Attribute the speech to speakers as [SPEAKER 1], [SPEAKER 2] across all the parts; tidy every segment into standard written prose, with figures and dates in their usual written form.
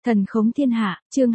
[SPEAKER 1] Thần khống thiên hạ, chương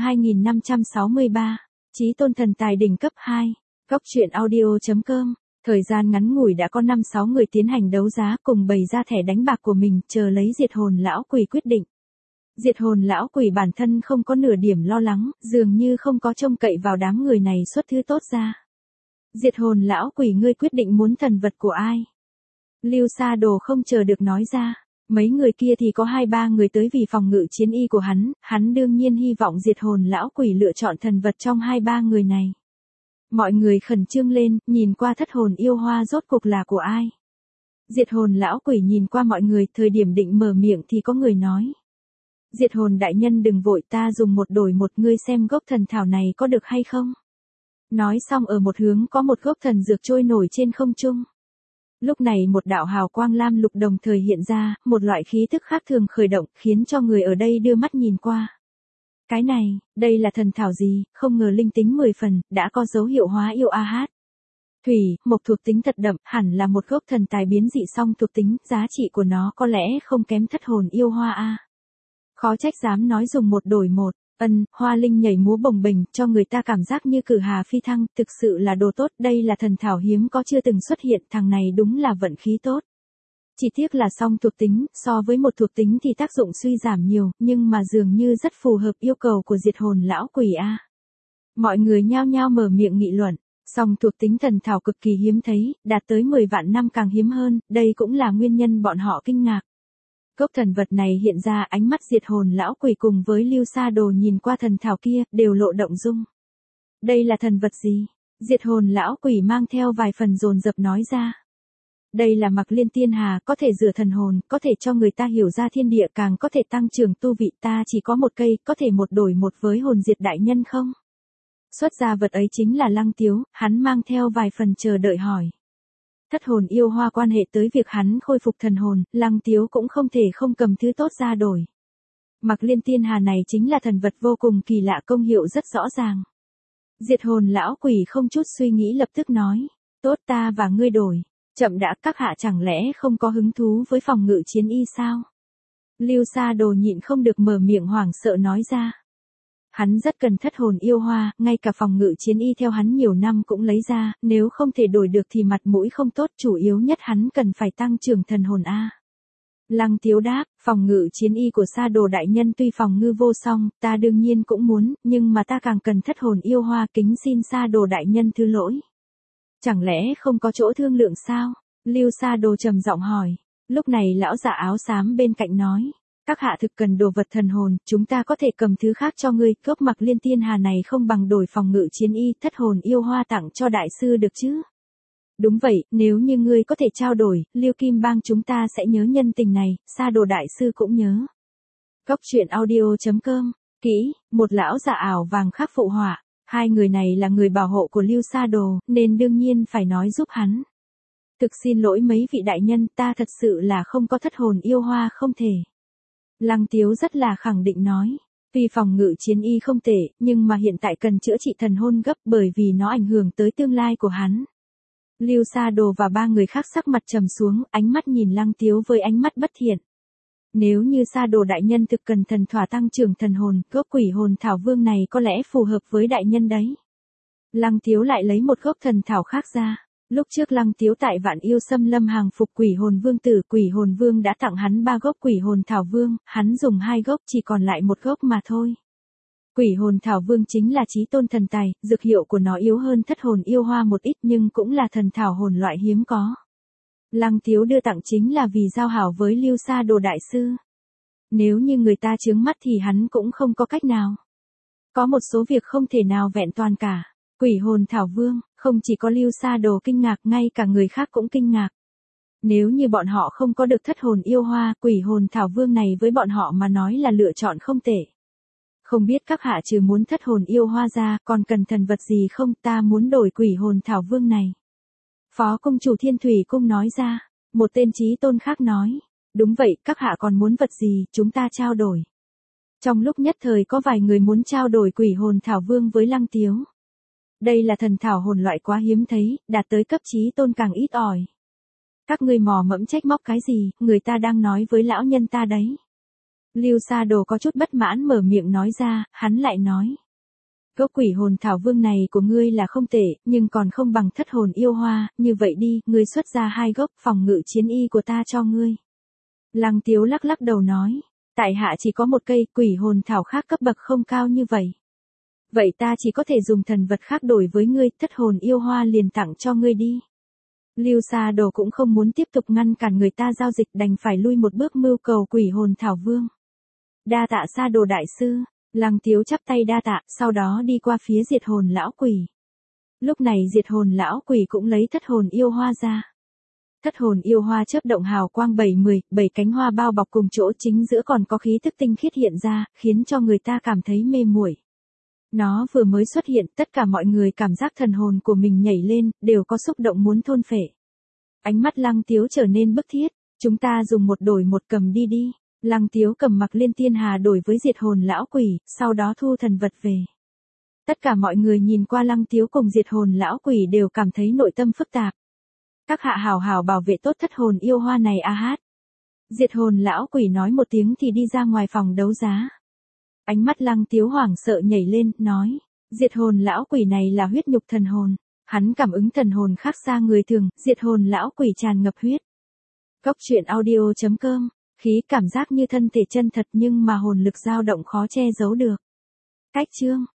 [SPEAKER 1] 2563, Chí tôn thần tài đỉnh cấp 2, Góc truyện audio.com. Thời gian ngắn ngủi đã có 5-6 người tiến hành đấu giá cùng bày ra thẻ đánh bạc của mình chờ lấy diệt hồn lão quỷ quyết định. Diệt hồn lão quỷ bản thân không có nửa điểm lo lắng, dường như không có trông cậy vào đám người này xuất thứ tốt ra. Diệt hồn lão quỷ, ngươi quyết định muốn thần vật của ai? Lưu Sa Đồ không chờ được nói ra. Mấy người kia thì có 2-3 người tới vì phòng ngự chiến y của hắn đương nhiên hy vọng diệt hồn lão quỷ lựa chọn thần vật trong 2-3 người này. Mọi người khẩn trương lên, nhìn qua thất hồn yêu hoa rốt cuộc là của ai. Diệt hồn lão quỷ nhìn qua mọi người, thời điểm định mở miệng thì có người nói. Diệt hồn đại nhân đừng vội, ta dùng một đổi một, ngươi xem gốc thần thảo này có được hay không. Nói xong ở một hướng có một gốc thần dược trôi nổi trên không trung. Lúc này một đạo hào quang lam lục đồng thời hiện ra, một loại khí tức khác thường khởi động, khiến cho người ở đây đưa mắt nhìn qua. Cái này, đây là thần thảo gì, không ngờ linh tính 10 phần, đã có dấu hiệu hóa yêu AH. Thủy, mộc thuộc tính thật đậm, hẳn là một gốc thần tài biến dị song thuộc tính, giá trị của nó có lẽ không kém thất hồn yêu hoa A. Khó trách dám nói dùng một đổi một. Hoa linh nhảy múa bồng bềnh, cho người ta cảm giác như cử hà phi thăng, thực sự là đồ tốt, đây là thần thảo hiếm có chưa từng xuất hiện, thằng này đúng là vận khí tốt. Chỉ tiếc là song thuộc tính, so với một thuộc tính thì tác dụng suy giảm nhiều, nhưng mà dường như rất phù hợp yêu cầu của diệt hồn lão quỷ A. Mọi người nhao nhao mở miệng nghị luận, song thuộc tính thần thảo cực kỳ hiếm thấy, đạt tới 10 vạn năm càng hiếm hơn, đây cũng là nguyên nhân bọn họ kinh ngạc. Gốc thần vật này hiện ra, ánh mắt diệt hồn lão quỷ cùng với Lưu Sa Đồ nhìn qua thần thảo kia, đều lộ động dung. Đây là thần vật gì? Diệt hồn lão quỷ mang theo vài phần dồn dập nói ra. Đây là Mặc Liên Tiên Hà, có thể rửa thần hồn, có thể cho người ta hiểu ra thiên địa, càng có thể tăng trưởng tu vị, ta chỉ có một cây, có thể một đổi một với hồn diệt đại nhân không? Xuất ra vật ấy chính là Lăng Tiếu, hắn mang theo vài phần chờ đợi hỏi. Thất hồn yêu hoa quan hệ tới việc hắn khôi phục thần hồn, Lăng Tiếu cũng không thể không cầm thứ tốt ra đổi. Mặc Liên Tiên Hà này chính là thần vật vô cùng kỳ lạ, công hiệu rất rõ ràng. Diệt hồn lão quỷ không chút suy nghĩ lập tức nói, tốt, ta và ngươi đổi. Chậm đã, các hạ chẳng lẽ không có hứng thú với phòng ngự chiến y sao? Lưu Sa Đồ nhịn không được mở miệng hoảng sợ nói ra. Hắn rất cần thất hồn yêu hoa, ngay cả phòng ngự chiến y theo hắn nhiều năm cũng lấy ra, nếu không thể đổi được thì mặt mũi không tốt, chủ yếu nhất hắn cần phải tăng trưởng thần hồn A. Lăng Tiếu đáp, phòng ngự chiến y của Sa Đồ đại nhân tuy phòng ngư vô song, ta đương nhiên cũng muốn, nhưng mà ta càng cần thất hồn yêu hoa, kính xin Sa Đồ đại nhân thứ lỗi. Chẳng lẽ không có chỗ thương lượng sao? Lưu Sa Đồ trầm giọng hỏi. Lúc này lão giả áo xám bên cạnh nói. Các hạ thực cần đồ vật thần hồn, chúng ta có thể cầm thứ khác cho ngươi, cốc Mặc Liên Tiên Hà này không bằng đổi phòng ngự chiến y, thất hồn yêu hoa tặng cho đại sư được chứ? Đúng vậy, nếu như ngươi có thể trao đổi, Liêu Kim Bang chúng ta sẽ nhớ nhân tình này, Sa Đồ đại sư cũng nhớ. Góc truyện audio.com, kỹ, một lão giả ảo vàng khác phụ họa. Hai người này là người bảo hộ của Lưu Sa Đồ, nên đương nhiên phải nói giúp hắn. Thực xin lỗi mấy vị đại nhân, ta thật sự là không có thất hồn yêu hoa, không thể. Lăng Tiếu rất là khẳng định nói. Vì phòng ngự chiến y không tệ, nhưng mà hiện tại cần chữa trị thần hồn gấp bởi vì nó ảnh hưởng tới tương lai của hắn. Lưu Sa Đồ và 3 người khác sắc mặt trầm xuống, ánh mắt nhìn Lăng Tiếu với ánh mắt bất thiện. Nếu như Sa Đồ đại nhân thực cần thần thỏa tăng trưởng thần hồn, gốc quỷ hồn thảo vương này có lẽ phù hợp với đại nhân đấy. Lăng Tiếu lại lấy một gốc thần thảo khác ra. Lúc trước Lăng Tiếu tại Vạn Yêu Xâm Lâm hàng phục quỷ hồn vương tử, quỷ hồn vương đã tặng hắn 3 gốc quỷ hồn thảo vương, hắn dùng 2 gốc, chỉ còn lại 1 gốc mà thôi. Quỷ hồn thảo vương chính là chí tôn thần tài, dược hiệu của nó yếu hơn thất hồn yêu hoa một ít nhưng cũng là thần thảo hồn loại hiếm có. Lăng Tiếu đưa tặng chính là vì giao hảo với Lưu Sa Đồ đại sư. Nếu như người ta chướng mắt thì hắn cũng không có cách nào. Có một số việc không thể nào vẹn toàn cả. Quỷ hồn thảo vương, không chỉ có Lưu Sa Đồ kinh ngạc, ngay cả người khác cũng kinh ngạc. Nếu như bọn họ không có được thất hồn yêu hoa, quỷ hồn thảo vương này với bọn họ mà nói là lựa chọn không tệ. Không biết các hạ trừ muốn thất hồn yêu hoa ra, còn cần thần vật gì không, ta muốn đổi quỷ hồn thảo vương này. Phó công chủ Thiên Thủy Cung nói ra, một tên chí tôn khác nói, đúng vậy, các hạ còn muốn vật gì, chúng ta trao đổi. Trong lúc nhất thời có vài người muốn trao đổi quỷ hồn thảo vương với Lăng Tiếu. Đây là thần thảo hồn loại quá hiếm thấy, đạt tới cấp chí tôn càng ít ỏi. Các ngươi mò mẫm trách móc cái gì, người ta đang nói với lão nhân ta đấy. Lưu Sa Đồ có chút bất mãn mở miệng nói ra, hắn lại nói. Gốc quỷ hồn thảo vương này của ngươi là không tệ, nhưng còn không bằng thất hồn yêu hoa, như vậy đi, ngươi xuất ra 2 gốc phòng ngự chiến y của ta cho ngươi. Lăng Tiếu lắc lắc đầu nói, tại hạ chỉ có một cây quỷ hồn thảo khác cấp bậc không cao như vậy. Vậy ta chỉ có thể dùng thần vật khác đổi với ngươi, thất hồn yêu hoa liền tặng cho ngươi đi. Lưu Sa Đồ cũng không muốn tiếp tục ngăn cản người ta giao dịch, đành phải lui một bước mưu cầu quỷ hồn thảo vương. Đa tạ Sa Đồ đại sư. Lăng Tiếu chắp tay đa tạ, sau đó đi qua phía diệt hồn lão quỷ. Lúc này diệt hồn lão quỷ cũng lấy thất hồn yêu hoa ra. Thất hồn yêu hoa chớp động hào quang 7 cánh hoa bao bọc cùng chỗ chính giữa còn có khí tức tinh khiết hiện ra, khiến cho người ta cảm thấy mê muội. Nó vừa mới xuất hiện, tất cả mọi người cảm giác thần hồn của mình nhảy lên, đều có xúc động muốn thôn phệ. Ánh mắt Lăng Tiếu trở nên bức thiết, chúng ta dùng một đổi một, cầm đi đi. Lăng Tiếu cầm Mặc Liên Tiên Hà đổi với diệt hồn lão quỷ, sau đó thu thần vật về. Tất cả mọi người nhìn qua Lăng Tiếu cùng diệt hồn lão quỷ đều cảm thấy nội tâm phức tạp. Các hạ hảo hảo bảo vệ tốt thất hồn yêu hoa này a hát. Diệt hồn lão quỷ nói một tiếng thì đi ra ngoài phòng đấu giá. Ánh mắt Lăng Tiếu hoảng sợ nhảy lên, nói, diệt hồn lão quỷ này là huyết nhục thần hồn. Hắn cảm ứng thần hồn khác xa người thường, diệt hồn lão quỷ tràn ngập huyết. Góc truyện audio.com, khí cảm giác như thân thể chân thật nhưng mà hồn lực dao động khó che giấu được. Cách chương